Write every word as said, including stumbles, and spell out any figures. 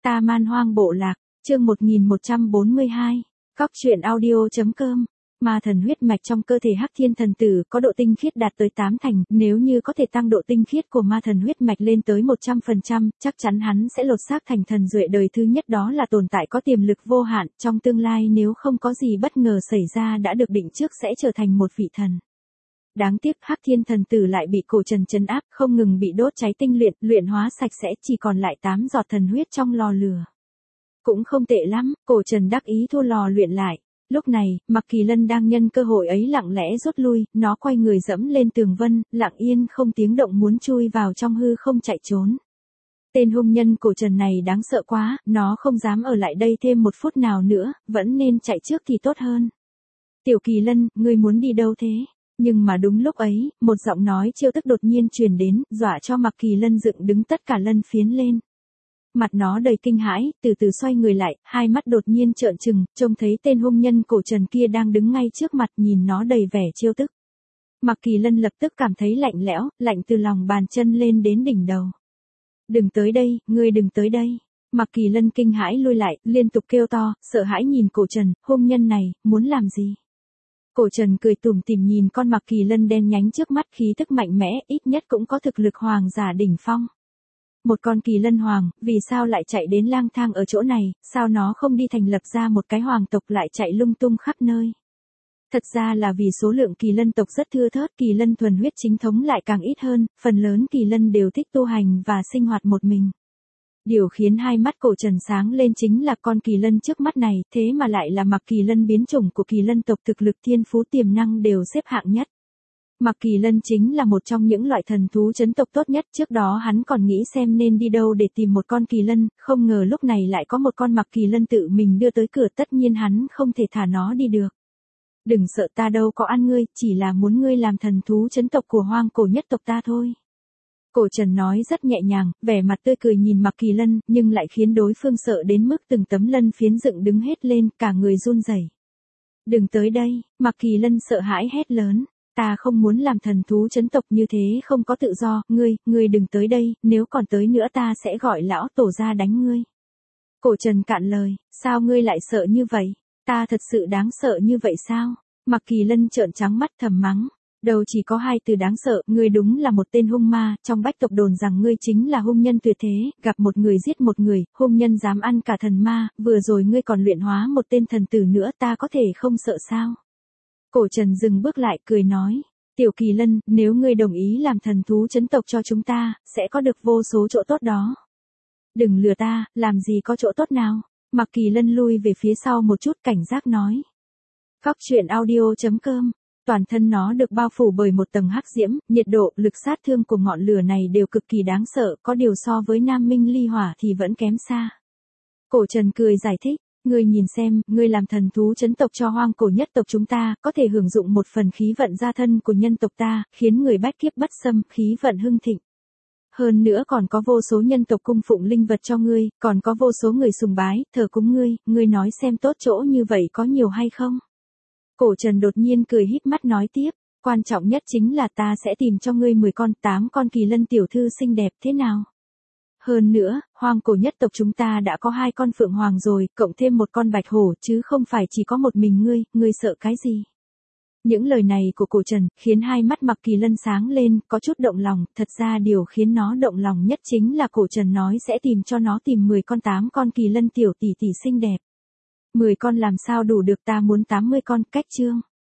Ta Man Hoang Bộ Lạc, chương một nghìn một trăm bốn mươi hai, Cóc truyện audio.com. Ma thần huyết mạch trong cơ thể Hắc Thiên thần tử có độ tinh khiết đạt tới tám thành, nếu như có thể tăng độ tinh khiết của ma thần huyết mạch lên tới một trăm phần trăm, chắc chắn hắn sẽ lột xác thành thần duệ đời thứ nhất, đó là tồn tại có tiềm lực vô hạn, trong tương lai nếu không có gì bất ngờ xảy ra đã được định trước sẽ trở thành một vị thần. Đáng tiếc Hắc Thiên thần tử lại bị Cổ Trần trấn áp, không ngừng bị đốt cháy tinh luyện, luyện hóa sạch sẽ, chỉ còn lại tám giọt thần huyết trong lò lửa. Cũng không tệ lắm, Cổ Trần đắc ý thu lò luyện lại. Lúc này, Mạc Kỳ Lân đang nhân cơ hội ấy lặng lẽ rút lui, nó quay người dẫm lên tường vân, lặng yên không tiếng động muốn chui vào trong hư không chạy trốn. Tên hung nhân Cổ Trần này đáng sợ quá, nó không dám ở lại đây thêm một phút nào nữa, vẫn nên chạy trước thì tốt hơn. Tiểu Kỳ Lân, ngươi muốn đi đâu thế? Nhưng mà đúng lúc ấy, một giọng nói chiêu tức đột nhiên truyền đến, dọa cho Mạc Kỳ Lân dựng đứng tất cả lân phiến lên. Mặt nó đầy kinh hãi, từ từ xoay người lại, hai mắt đột nhiên trợn trừng, trông thấy tên hung nhân Cổ Trần kia đang đứng ngay trước mặt, nhìn nó đầy vẻ chiêu tức. Mạc Kỳ Lân lập tức cảm thấy lạnh lẽo, lạnh từ lòng bàn chân lên đến đỉnh đầu. Đừng tới đây, ngươi đừng tới đây. Mạc Kỳ Lân kinh hãi lui lại, liên tục kêu to, sợ hãi nhìn Cổ Trần, hung nhân này, muốn làm gì? Cổ Trần cười tủm tỉm nhìn con Mạc Kỳ Lân đen nhánh trước mắt, khí tức mạnh mẽ, ít nhất cũng có thực lực hoàng giả đỉnh phong. Một con Kỳ Lân hoàng, vì sao lại chạy đến lang thang ở chỗ này, sao nó không đi thành lập ra một cái hoàng tộc lại chạy lung tung khắp nơi. Thật ra là vì số lượng Kỳ Lân tộc rất thưa thớt, Kỳ Lân thuần huyết chính thống lại càng ít hơn, phần lớn Kỳ Lân đều thích tu hành và sinh hoạt một mình. Điều khiến hai mắt Cổ Trần sáng lên chính là con Kỳ Lân trước mắt này, thế mà lại là Mạc Kỳ Lân biến chủng của Kỳ Lân tộc, thực lực thiên phú tiềm năng đều xếp hạng nhất. Mạc Kỳ Lân chính là một trong những loại thần thú trấn tộc tốt nhất, trước đó hắn còn nghĩ xem nên đi đâu để tìm một con Kỳ Lân, không ngờ lúc này lại có một con Mạc Kỳ Lân tự mình đưa tới cửa, tất nhiên hắn không thể thả nó đi được. Đừng sợ, ta đâu có ăn ngươi, chỉ là muốn ngươi làm thần thú trấn tộc của hoang cổ nhất tộc ta thôi. Cổ Trần nói rất nhẹ nhàng, vẻ mặt tươi cười nhìn Mạc Kỳ Lân, nhưng lại khiến đối phương sợ đến mức từng tấm lân phiến dựng đứng hết lên, cả người run rẩy. Đừng tới đây, Mạc Kỳ Lân sợ hãi hét lớn. Ta không muốn làm thần thú trấn tộc, như thế không có tự do, ngươi, ngươi đừng tới đây, nếu còn tới nữa ta sẽ gọi lão tổ ra đánh ngươi. Cổ Trần cạn lời, sao ngươi lại sợ như vậy? Ta thật sự đáng sợ như vậy sao? Mạc Kỳ Lân trợn trắng mắt thầm mắng. Đầu chỉ có hai từ đáng sợ, ngươi đúng là một tên hung ma, trong bách tộc đồn rằng ngươi chính là hung nhân tuyệt thế, gặp một người giết một người, hung nhân dám ăn cả thần ma, vừa rồi ngươi còn luyện hóa một tên thần tử nữa, ta có thể không sợ sao? Cổ Trần dừng bước lại, cười nói, Tiểu Kỳ Lân, nếu ngươi đồng ý làm thần thú trấn tộc cho chúng ta, sẽ có được vô số chỗ tốt đó. Đừng lừa ta, làm gì có chỗ tốt nào? Mạc Kỳ Lân lui về phía sau một chút, cảnh giác nói. Cóc truyện audio.com. Toàn thân nó được bao phủ bởi một tầng hắc diễm, nhiệt độ, lực sát thương của ngọn lửa này đều cực kỳ đáng sợ, có điều so với Nam Minh ly hỏa thì vẫn kém xa. Cổ Trần cười giải thích. Ngươi nhìn xem, ngươi làm thần thú trấn tộc cho hoang cổ nhất tộc chúng ta, có thể hưởng dụng một phần khí vận gia thân của nhân tộc ta, khiến người bách kiếp bất xâm, khí vận hưng thịnh. Hơn nữa còn có vô số nhân tộc cung phụng linh vật cho ngươi, còn có vô số người sùng bái, thờ cúng ngươi, ngươi nói xem tốt chỗ như vậy có nhiều hay không? Cổ Trần đột nhiên cười híp mắt nói tiếp, quan trọng nhất chính là ta sẽ tìm cho ngươi mười con, tám con Kỳ Lân tiểu thư xinh đẹp thế nào? Hơn nữa, hoang cổ nhất tộc chúng ta đã có hai con phượng hoàng rồi, cộng thêm một con bạch hổ, chứ không phải chỉ có một mình ngươi, ngươi sợ cái gì? Những lời này của Cổ Trần, khiến hai mắt Mạc Kỳ Lân sáng lên, có chút động lòng, thật ra điều khiến nó động lòng nhất chính là Cổ Trần nói sẽ tìm cho nó tìm mười con tám con Kỳ Lân tiểu tỷ tỷ xinh đẹp. mười con làm sao đủ được, ta muốn tám mươi con, cách chương.